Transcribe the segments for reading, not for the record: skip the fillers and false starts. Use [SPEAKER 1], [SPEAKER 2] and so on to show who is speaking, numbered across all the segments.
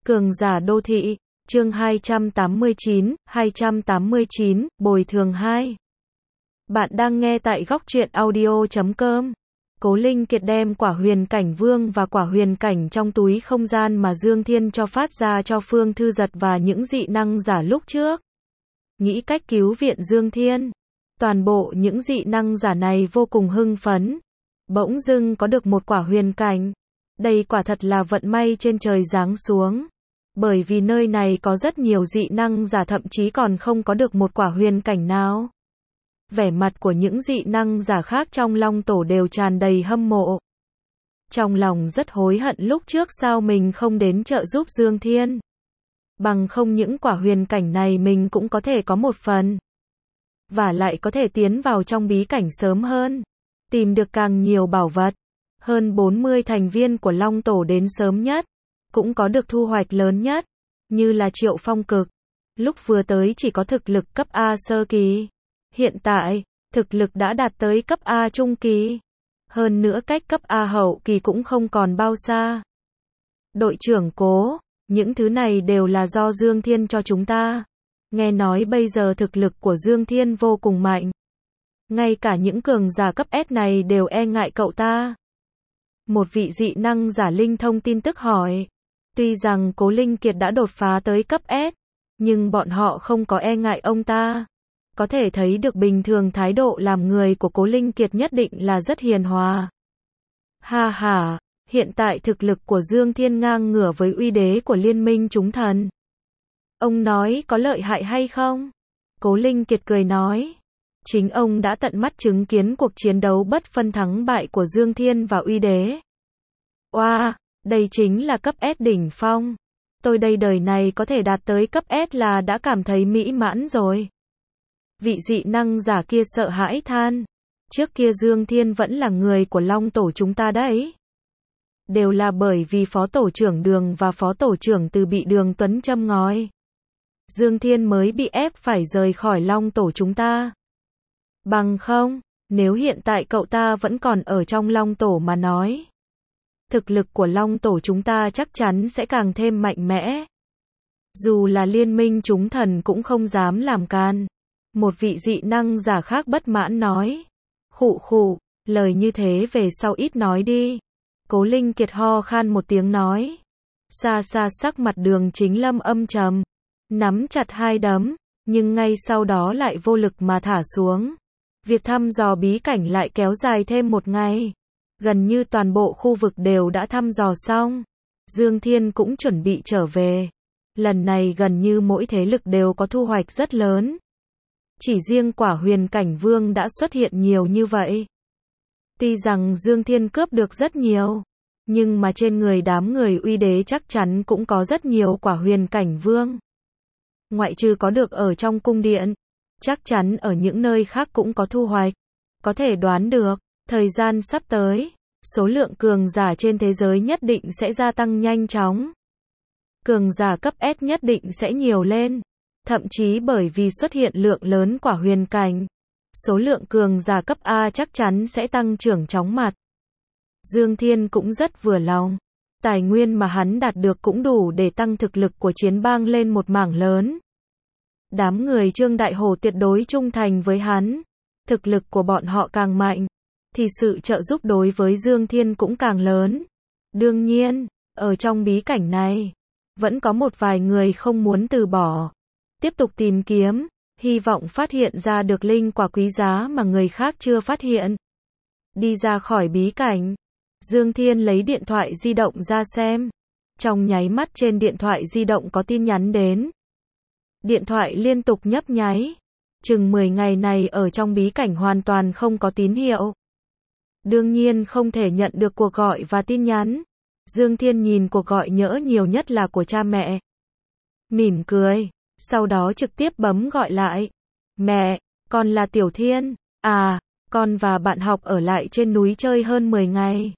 [SPEAKER 1] Cường giả đô thị, chương 289, bồi thường 2. Bạn đang nghe tại góc truyện audio.com. Cố Linh Kiệt đem quả huyền cảnh vương và quả huyền cảnh trong túi không gian mà Dương Thiên cho phát ra cho Phương Thư Giật và những dị năng giả lúc trước. Nghĩ cách cứu viện Dương Thiên. Toàn bộ những dị năng giả này vô cùng hưng phấn. Bỗng dưng có được một quả huyền cảnh. Đây quả thật là vận may trên trời giáng xuống. Bởi vì nơi này có rất nhiều dị năng giả thậm chí còn không có được một quả huyền cảnh nào. Vẻ mặt của những dị năng giả khác trong Long Tổ đều tràn đầy hâm mộ. Trong lòng rất hối hận lúc trước sao mình không đến trợ giúp Dương Thiên. Bằng không những quả huyền cảnh này mình cũng có thể có một phần. Và lại có thể tiến vào trong bí cảnh sớm hơn. Tìm được càng nhiều bảo vật. Hơn 40 thành viên của Long Tổ đến sớm nhất. Cũng có được thu hoạch lớn nhất. Như là Triệu Phong Cực. Lúc vừa tới chỉ có thực lực cấp A sơ kỳ. Hiện tại, thực lực đã đạt tới cấp A trung kỳ. Hơn nữa cách cấp A hậu kỳ cũng không còn bao xa. Đội trưởng Cố, những thứ này đều là do Dương Thiên cho chúng ta. Nghe nói bây giờ thực lực của Dương Thiên vô cùng mạnh. Ngay cả những cường giả cấp S này đều e ngại cậu ta. Một vị dị năng giả linh thông tin tức hỏi. Tuy rằng Cố Linh Kiệt đã đột phá tới cấp S, nhưng bọn họ không có e ngại ông ta. Có thể thấy được bình thường thái độ làm người của Cố Linh Kiệt nhất định là rất hiền hòa. Ha ha, hiện tại thực lực của Dương Thiên ngang ngửa với uy đế của Liên minh chúng thần. Ông nói có lợi hại hay không? Cố Linh Kiệt cười nói. Chính ông đã tận mắt chứng kiến cuộc chiến đấu bất phân thắng bại của Dương Thiên và uy đế. Oa, đây chính là cấp S đỉnh phong. Tôi đây đời này có thể đạt tới cấp S là đã cảm thấy mỹ mãn rồi. Vị dị năng giả kia sợ hãi than. Trước kia Dương Thiên vẫn là người của Long Tổ chúng ta đấy. Đều là bởi vì Phó Tổ trưởng Đường và Phó Tổ trưởng Từ bị Đường Tuấn châm ngòi. Dương Thiên mới bị ép phải rời khỏi Long Tổ chúng ta. Bằng không, nếu hiện tại cậu ta vẫn còn ở trong Long Tổ mà nói. Thực lực của Long Tổ chúng ta chắc chắn sẽ càng thêm mạnh mẽ. Dù là liên minh chúng thần cũng không dám làm can. Một vị dị năng giả khác bất mãn nói. Khụ khụ, lời như thế về sau ít nói đi. Cố Linh Kiệt ho khan một tiếng nói. Xa xa sắc mặt Đường Chính Lâm âm trầm. Nắm chặt hai đấm, nhưng ngay sau đó lại vô lực mà thả xuống. Việc thăm dò bí cảnh lại kéo dài thêm một ngày. Gần như toàn bộ khu vực đều đã thăm dò xong. Dương Thiên cũng chuẩn bị trở về. Lần này gần như mỗi thế lực đều có thu hoạch rất lớn. Chỉ riêng quả huyền cảnh vương đã xuất hiện nhiều như vậy. Tuy rằng Dương Thiên cướp được rất nhiều, nhưng mà trên người đám người uy đế chắc chắn cũng có rất nhiều quả huyền cảnh vương. Ngoại trừ có được ở trong cung điện, chắc chắn ở những nơi khác cũng có thu hoạch. Có thể đoán được, thời gian sắp tới, số lượng cường giả trên thế giới nhất định sẽ gia tăng nhanh chóng. Cường giả cấp S nhất định sẽ nhiều lên. Thậm chí bởi vì xuất hiện lượng lớn quả huyền cảnh, số lượng cường giả cấp A chắc chắn sẽ tăng trưởng chóng mặt. Dương Thiên cũng rất vừa lòng. Tài nguyên mà hắn đạt được cũng đủ để tăng thực lực của chiến bang lên một mảng lớn. Đám người Trương Đại Hổ tuyệt đối trung thành với hắn. Thực lực của bọn họ càng mạnh, thì sự trợ giúp đối với Dương Thiên cũng càng lớn. Đương nhiên, ở trong bí cảnh này, vẫn có một vài người không muốn từ bỏ. Tiếp tục tìm kiếm, hy vọng phát hiện ra được linh quả quý giá mà người khác chưa phát hiện. Đi ra khỏi bí cảnh, Dương Thiên lấy điện thoại di động ra xem. Trong nháy mắt trên điện thoại di động có tin nhắn đến. Điện thoại liên tục nhấp nháy. Chừng 10 ngày này ở trong bí cảnh hoàn toàn không có tín hiệu. Đương nhiên không thể nhận được cuộc gọi và tin nhắn. Dương Thiên nhìn cuộc gọi nhỡ nhiều nhất là của cha mẹ. Mỉm cười. Sau đó trực tiếp bấm gọi lại. Mẹ, con là Tiểu Thiên. À, con và bạn học ở lại trên núi chơi hơn 10 ngày.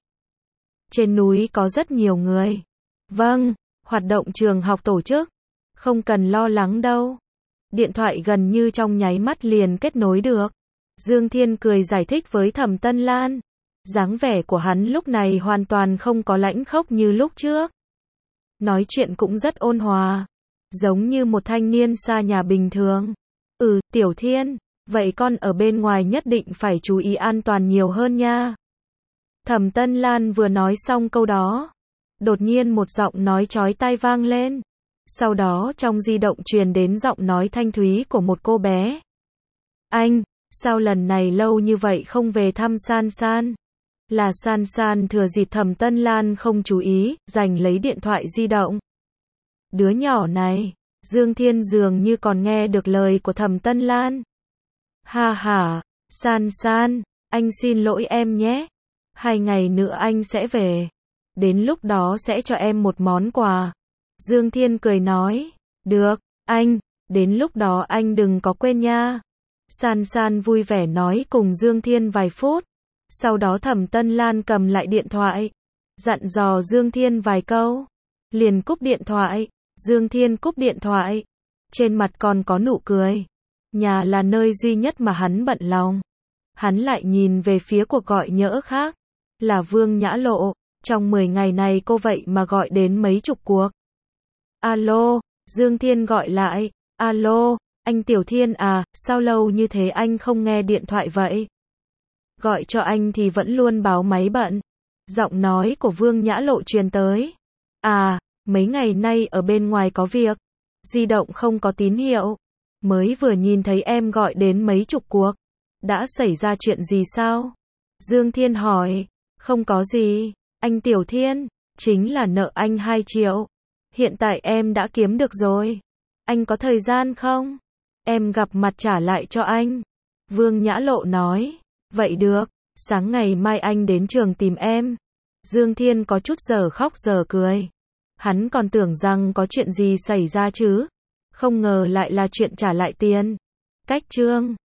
[SPEAKER 1] Trên núi có rất nhiều người. Vâng, hoạt động trường học tổ chức. Không cần lo lắng đâu. Điện thoại gần như trong nháy mắt liền kết nối được. Dương Thiên cười giải thích với Thẩm Tân Lan. Dáng vẻ của hắn lúc này hoàn toàn không có lãnh khốc như lúc trước. nói chuyện cũng rất ôn hòa, giống như một thanh niên xa nhà bình thường. Tiểu Thiên, vậy con ở bên ngoài nhất định phải chú ý an toàn nhiều hơn nha. Thẩm Tân Lan vừa nói xong câu đó, đột nhiên một giọng nói chói tai vang lên. Sau đó trong di động truyền đến giọng nói thanh thúy của một cô bé. Anh, sao lần này lâu như vậy không về thăm San San? Là San San thừa dịp Thẩm Tân Lan không chú ý, giành lấy điện thoại di động. Đứa nhỏ này, Dương Thiên dường như còn nghe được lời của Thẩm Tân Lan. Ha ha, San San, anh xin lỗi em nhé. 2 ngày nữa anh sẽ về. Đến lúc đó sẽ cho em một món quà. Dương Thiên cười nói. Được, anh, đến lúc đó anh đừng có quên nha. San San vui vẻ nói cùng Dương Thiên vài phút. Sau đó Thẩm Tân Lan cầm lại điện thoại, dặn dò Dương Thiên vài câu. Liền cúp điện thoại. Dương Thiên cúp điện thoại. Trên mặt còn có nụ cười. Nhà là nơi duy nhất mà hắn bận lòng. Hắn lại nhìn về phía cuộc gọi nhỡ khác. Là Vương Nhã Lộ. Trong 10 ngày này cô vậy mà gọi đến mấy chục cuộc. Alo, Dương Thiên gọi lại. Alo, anh Tiểu Thiên à, sao lâu như thế anh không nghe điện thoại vậy? Gọi cho anh thì vẫn luôn báo máy bận. Giọng nói của Vương Nhã Lộ truyền tới. À, mấy ngày nay ở bên ngoài có việc. Di động không có tín hiệu. Mới vừa nhìn thấy em gọi đến mấy chục cuộc. Đã xảy ra chuyện gì sao? Dương Thiên hỏi. Không có gì, anh Tiểu Thiên, chính là nợ anh 2 triệu. Hiện tại em đã kiếm được rồi. Anh có thời gian không? Em gặp mặt trả lại cho anh. Vương Nhã Lộ nói. Vậy được, sáng ngày mai anh đến trường tìm em. Dương Thiên có chút giờ khóc giờ cười. Hắn còn tưởng rằng có chuyện gì xảy ra chứ. Không ngờ lại là chuyện trả lại tiền. Cách chương